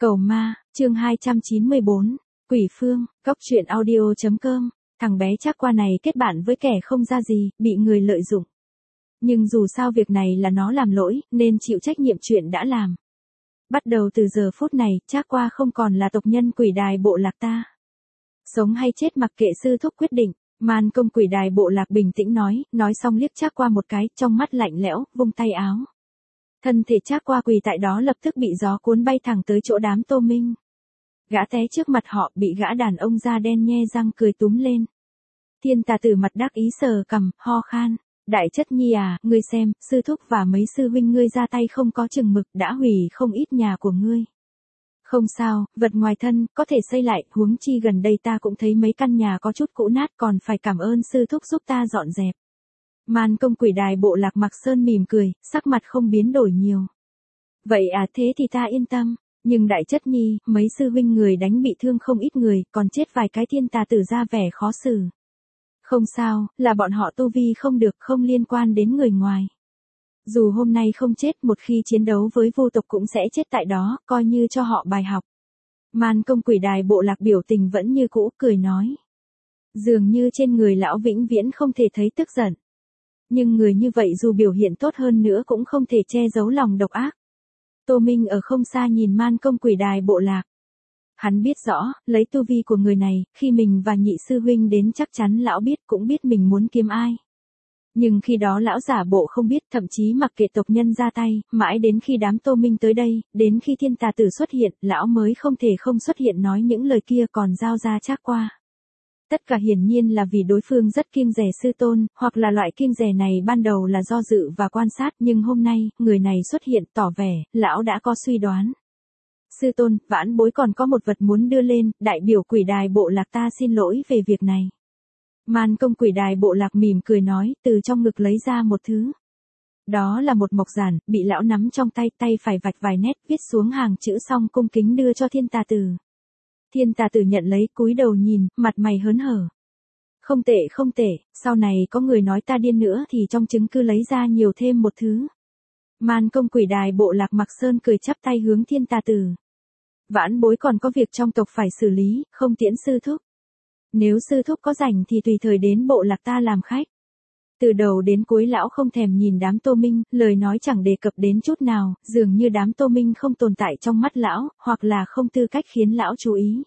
Cầu ma, chương 294, Quỷ Phương, Cóc truyện audio.com, thằng bé chắc qua này kết bạn với kẻ không ra gì, bị người lợi dụng. Nhưng dù sao việc này là nó làm lỗi, nên chịu trách nhiệm chuyện đã làm. Bắt đầu từ giờ phút này, chắc qua không còn là tộc nhân quỷ đài bộ lạc ta. Sống hay chết mặc kệ sư thúc quyết định, Man Công quỷ đài bộ lạc bình tĩnh nói xong liếc chắc qua một cái, trong mắt lạnh lẽo, vung tay áo. Thân thể chắc qua quỳ tại đó lập tức bị gió cuốn bay thẳng tới chỗ đám Tô Minh. Gã té trước mặt họ, bị gã đàn ông da đen nhe răng cười túm lên. Thiên Tà Tử mặt đắc ý sờ cằm, ho khan. Đại chất nhi à, ngươi xem, sư thúc và mấy sư huynh ngươi ra tay không có chừng mực, đã hủy không ít nhà của ngươi. Không sao, vật ngoài thân, có thể xây lại, huống chi gần đây ta cũng thấy mấy căn nhà có chút cũ nát, còn phải cảm ơn sư thúc giúp ta dọn dẹp. Man Công quỷ đài bộ lạc Mặc Sơn mỉm cười, sắc mặt không biến đổi nhiều. Vậy à, thế thì ta yên tâm, nhưng đại chất nhi, mấy sư huynh người đánh bị thương không ít người, còn chết vài cái. Thiên Tà Tử ra vẻ khó xử. Không sao, là bọn họ tu vi không được, không liên quan đến người ngoài. Dù hôm nay không chết, một khi chiến đấu với vô tộc cũng sẽ chết tại đó, coi như cho họ bài học. Man Công quỷ đài bộ lạc biểu tình vẫn như cũ, cười nói. Dường như trên người lão vĩnh viễn không thể thấy tức giận. Nhưng người như vậy dù biểu hiện tốt hơn nữa cũng không thể che giấu lòng độc ác. Tô Minh ở không xa nhìn Man Công quỷ đài bộ lạc. Hắn biết rõ, lấy tu vi của người này, khi mình và nhị sư huynh đến chắc chắn lão biết cũng biết mình muốn kiếm ai. Nhưng khi đó lão giả bộ không biết, thậm chí mặc kệ tộc nhân ra tay, mãi đến khi đám Tô Minh tới đây, đến khi Thiên Tà Tử xuất hiện, lão mới không thể không xuất hiện nói những lời kia còn giao ra chắc qua. Tất cả hiển nhiên là vì đối phương rất kiêng dè sư tôn, hoặc là loại kiêng dè này ban đầu là do dự và quan sát, nhưng hôm nay, người này xuất hiện tỏ vẻ, lão đã có suy đoán. Sư tôn, vãn bối còn có một vật muốn đưa lên, đại biểu quỷ đài bộ lạc ta xin lỗi về việc này. Man Công quỷ đài bộ lạc mỉm cười nói, từ trong ngực lấy ra một thứ. Đó là một mộc giản, bị lão nắm trong tay, tay phải vạch vài nét, viết xuống hàng chữ xong cung kính đưa cho Thiên Tà Tử. Thiên Tà Tử nhận lấy, cúi đầu nhìn, mặt mày hớn hở. Không tệ không tệ, sau này có người nói ta điên nữa thì trong chứng cứ lấy ra nhiều thêm một thứ. Man Công quỷ đài bộ lạc Mặc Sơn cười chắp tay hướng Thiên Tà Tử. Vãn bối còn có việc trong tộc phải xử lý, không tiễn sư thúc. Nếu sư thúc có rảnh thì tùy thời đến bộ lạc ta làm khách. Từ đầu đến cuối lão không thèm nhìn đám Tô Minh, lời nói chẳng đề cập đến chút nào, dường như đám Tô Minh không tồn tại trong mắt lão, hoặc là không tư cách khiến lão chú ý.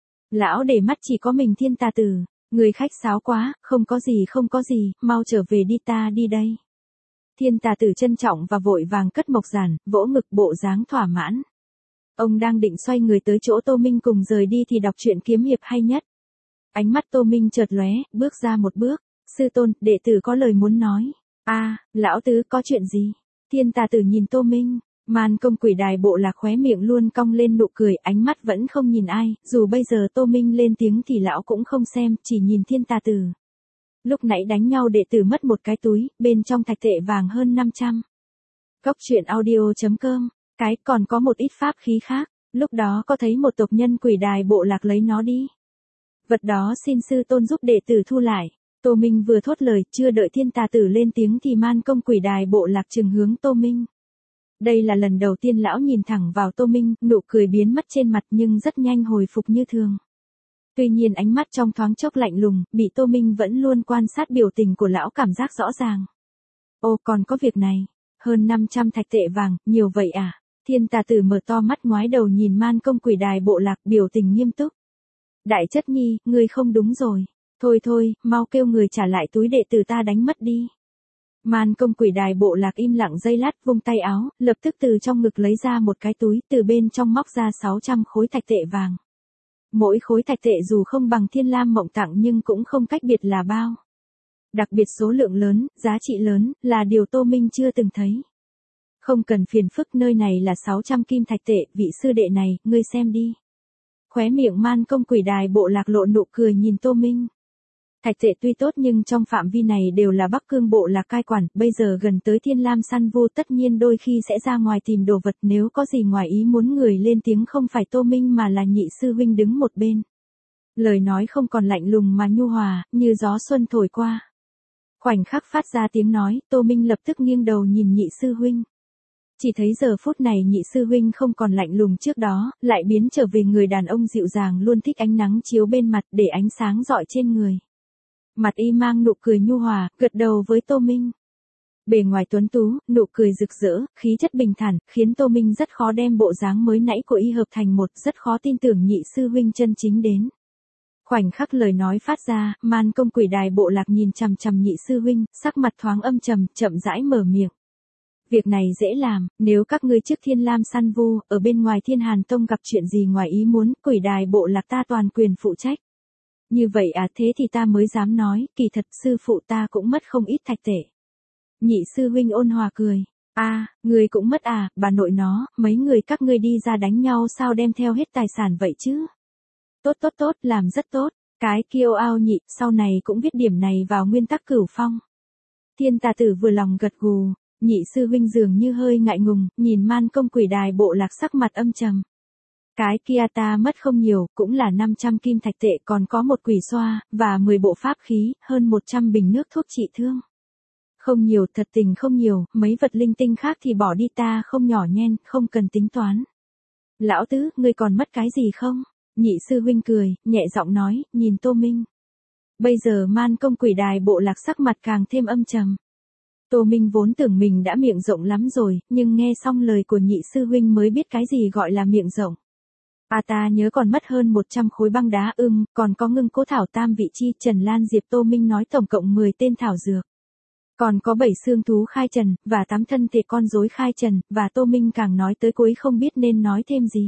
Lão để mắt chỉ có mình Thiên Tà Tử, người khách sáo quá, không có gì, mau trở về đi, ta đi đây. Thiên Tà Tử trân trọng và vội vàng cất mộc giản, vỗ ngực bộ dáng thỏa mãn. Ông đang định xoay người tới chỗ Tô Minh cùng rời đi thì đọc truyện kiếm hiệp hay nhất. Ánh mắt Tô Minh chợt lóe, bước ra một bước. Sư tôn, đệ tử có lời muốn nói. Lão tứ có chuyện gì? Thiên Tà Tử nhìn Tô Minh. Man Công quỷ đài bộ lạc khóe miệng luôn cong lên nụ cười, ánh mắt vẫn không nhìn ai, dù bây giờ Tô Minh lên tiếng thì lão cũng không xem, chỉ nhìn Thiên Tà Tử. Lúc nãy đánh nhau đệ tử mất một cái túi, bên trong thạch tệ vàng hơn 500. Cóc truyện audio.com, còn có một ít pháp khí khác, lúc đó có thấy một tộc nhân quỷ đài bộ lạc lấy nó đi. Vật đó xin sư tôn giúp đệ tử thu lại. Tô Minh vừa thốt lời, chưa đợi Thiên Tà Tử lên tiếng thì Man Công quỷ đài bộ lạc trừng hướng Tô Minh. Đây là lần đầu tiên lão nhìn thẳng vào Tô Minh, nụ cười biến mất trên mặt nhưng rất nhanh hồi phục như thường. Tuy nhiên ánh mắt trong thoáng chốc lạnh lùng, bị Tô Minh vẫn luôn quan sát biểu tình của lão cảm giác rõ ràng. Ồ, còn có việc này, hơn 500 thạch tệ vàng, nhiều vậy à? Thiên Tà Tử mở to mắt ngoái đầu nhìn Man Công quỷ đài bộ lạc, biểu tình nghiêm túc. Đại chất nhi, ngươi không đúng rồi. Thôi, mau kêu người trả lại túi đệ tử ta đánh mất đi. Man Công quỷ đài bộ lạc im lặng giây lát, vung tay áo, lập tức từ trong ngực lấy ra một cái túi, từ bên trong móc ra 600 khối thạch tệ vàng. Mỗi khối thạch tệ dù không bằng Thiên Lam Mộng Tặng nhưng cũng không cách biệt là bao. Đặc biệt số lượng lớn, giá trị lớn, là điều Tô Minh chưa từng thấy. Không cần phiền phức, nơi này là 600 kim thạch tệ, vị sư đệ này, ngươi xem đi. Khóe miệng Man Công quỷ đài bộ lạc lộ nụ cười nhìn Tô Minh. Thạch tệ tuy tốt nhưng trong phạm vi này đều là Bắc Cương bộ lạc cai quản, bây giờ gần tới Thiên Lam săn vô tất nhiên đôi khi sẽ ra ngoài tìm đồ vật, nếu có gì ngoài ý muốn người lên tiếng không phải Tô Minh mà là nhị sư huynh đứng một bên. Lời nói không còn lạnh lùng mà nhu hòa, như gió xuân thổi qua. Khoảnh khắc phát ra tiếng nói, Tô Minh lập tức nghiêng đầu nhìn nhị sư huynh. Chỉ thấy giờ phút này nhị sư huynh không còn lạnh lùng trước đó, lại biến trở về người đàn ông dịu dàng luôn thích ánh nắng chiếu bên mặt để ánh sáng rọi trên người. Mặt y mang nụ cười nhu hòa, gật đầu với Tô Minh. Bề ngoài tuấn tú, nụ cười rực rỡ, khí chất bình thản, khiến Tô Minh rất khó đem bộ dáng mới nãy của y hợp thành một, rất khó tin tưởng nhị sư huynh chân chính đến. Khoảnh khắc lời nói phát ra, Man Công Quỷ Đài Bộ Lạc nhìn chằm chằm nhị sư huynh, sắc mặt thoáng âm trầm, chậm rãi mở miệng. Việc này dễ làm, nếu các ngươi trước Thiên Lam săn vu, ở bên ngoài Thiên Hàn Tông gặp chuyện gì ngoài ý muốn, Quỷ Đài Bộ Lạc ta toàn quyền phụ trách. Như vậy à, thế thì ta mới dám nói, kỳ thật sư phụ ta cũng mất không ít thạch tệ. Nhị sư huynh ôn hòa cười. Người cũng mất à, bà nội nó, mấy người các ngươi đi ra đánh nhau sao đem theo hết tài sản vậy chứ? Tốt, làm rất tốt, cái kiêu ao nhị, sau này cũng viết điểm này vào nguyên tắc cửu phong. Thiên Tà Tử vừa lòng gật gù, nhị sư huynh dường như hơi ngại ngùng, nhìn Man Công Quỷ Đài Bộ Lạc sắc mặt âm trầm. Cái kia ta mất không nhiều, cũng là 500 kim thạch tệ, còn có một quỷ xoa, và 10 bộ pháp khí, hơn 100 bình nước thuốc trị thương. Không nhiều, thật tình không nhiều, mấy vật linh tinh khác thì bỏ đi, ta không nhỏ nhen, không cần tính toán. Lão tứ, ngươi còn mất cái gì không? Nhị sư huynh cười, nhẹ giọng nói, nhìn Tô Minh. Bây giờ Man Công Quỷ Đài Bộ Lạc sắc mặt càng thêm âm trầm. Tô Minh vốn tưởng mình đã miệng rộng lắm rồi, nhưng nghe xong lời của nhị sư huynh mới biết cái gì gọi là miệng rộng. Ta nhớ còn mất hơn 100 khối băng đá, còn có ngưng cố thảo tam vị chi, Trần Lan Diệp. Tô Minh nói tổng cộng 10 tên thảo dược. Còn có 7 xương thú khai trần, và 8 thân thể con rối khai trần, và Tô Minh càng nói tới cuối không biết nên nói thêm gì.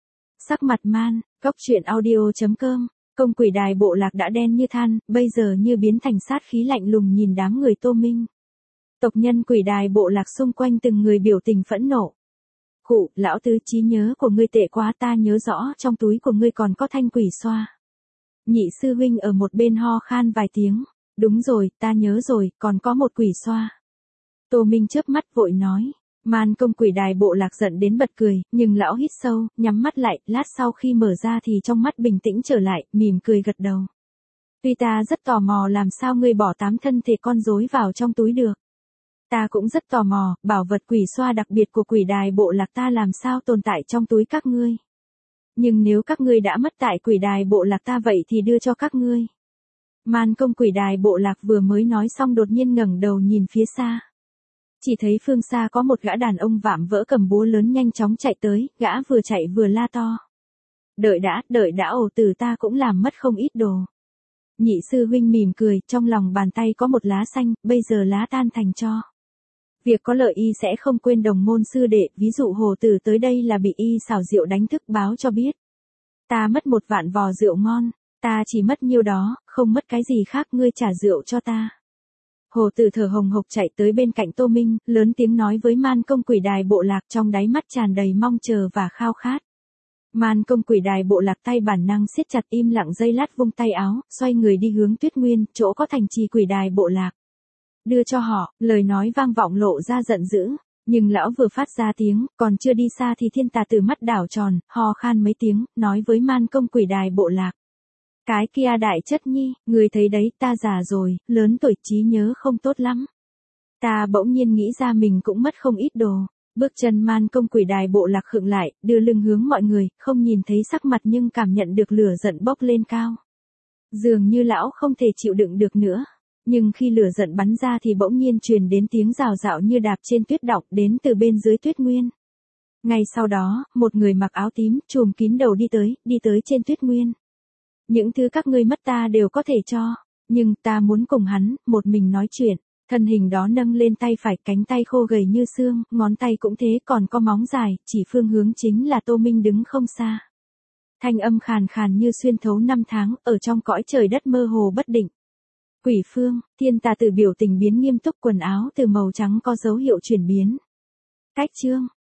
Sắc mặt Man, goctruyện.audio.com, Công Quỷ Đài Bộ Lạc đã đen như than, bây giờ như biến thành sát khí lạnh lùng nhìn đám người Tô Minh. Tộc nhân Quỷ Đài Bộ Lạc xung quanh từng người biểu tình phẫn nộ. Khụ, lão tứ, trí nhớ của ngươi tệ quá, ta nhớ rõ trong túi của ngươi còn có thanh quỷ xoa. Nhị sư huynh ở một bên ho khan vài tiếng. Đúng rồi, ta nhớ rồi, còn có một quỷ xoa. Tô Minh chớp mắt vội nói. Man Công Quỷ Đài Bộ Lạc giận đến bật cười, nhưng lão hít sâu, nhắm mắt lại, lát sau khi mở ra thì trong mắt bình tĩnh trở lại, mỉm cười gật đầu. Tuy ta rất tò mò làm sao ngươi bỏ 8 thân thể con rối vào trong túi được. Ta cũng rất tò mò, bảo vật quỷ xoa đặc biệt của Quỷ Đài Bộ Lạc ta làm sao tồn tại trong túi các ngươi. Nhưng nếu các ngươi đã mất tại Quỷ Đài Bộ Lạc ta vậy thì đưa cho các ngươi. Man Công Quỷ Đài Bộ Lạc vừa mới nói xong đột nhiên ngẩng đầu nhìn phía xa. Chỉ thấy phương xa có một gã đàn ông vạm vỡ cầm búa lớn nhanh chóng chạy tới, gã vừa chạy vừa la to. Đợi đã, ổ tử, ta cũng làm mất không ít đồ. Nhị sư huynh mỉm cười, trong lòng bàn tay có một lá xanh, bây giờ lá tan thành tro. Việc có lợi y sẽ không quên đồng môn sư đệ, ví dụ hồ tử tới đây là bị y xảo rượu đánh thức báo cho biết. Ta mất 1 vạn vò rượu ngon, ta chỉ mất nhiêu đó, không mất cái gì khác, ngươi trả rượu cho ta. Hồ tử thở hồng hộc chạy tới bên cạnh Tô Minh, lớn tiếng nói với Man Công Quỷ Đài Bộ Lạc, trong đáy mắt tràn đầy mong chờ và khao khát. Man Công Quỷ Đài Bộ Lạc tay bản năng siết chặt, im lặng giây lát vung tay áo, xoay người đi hướng Tuyết Nguyên, chỗ có thành trì Quỷ Đài Bộ Lạc. Đưa cho họ, lời nói vang vọng lộ ra giận dữ, nhưng lão vừa phát ra tiếng, còn chưa đi xa thì Thiên Tà Tử mắt đảo tròn, ho khan mấy tiếng, nói với Man Công Quỷ Đài Bộ Lạc. Cái kia đại chất nhi, người thấy đấy, ta già rồi, lớn tuổi, trí nhớ không tốt lắm. Ta bỗng nhiên nghĩ ra mình cũng mất không ít đồ. Bước chân Man Công Quỷ Đài Bộ Lạc khựng lại, đưa lưng hướng mọi người, không nhìn thấy sắc mặt nhưng cảm nhận được lửa giận bốc lên cao. Dường như lão không thể chịu đựng được nữa. Nhưng khi lửa giận bắn ra thì bỗng nhiên truyền đến tiếng rào rạo như đạp trên tuyết đọng đến từ bên dưới Tuyết Nguyên. Ngay sau đó, một người mặc áo tím, trùm kín đầu đi tới trên Tuyết Nguyên. Những thứ các ngươi mất ta đều có thể cho, nhưng ta muốn cùng hắn, một mình nói chuyện. Thân hình đó nâng lên tay phải, cánh tay khô gầy như xương, ngón tay cũng thế, còn có móng dài, chỉ phương hướng chính là Tô Minh đứng không xa. Thanh âm khàn khàn như xuyên thấu năm tháng, ở trong cõi trời đất mơ hồ bất định. Quỷ Phương, Thiên Tà Tử biểu tình biến nghiêm túc, quần áo từ màu trắng có dấu hiệu chuyển biến. Cách chương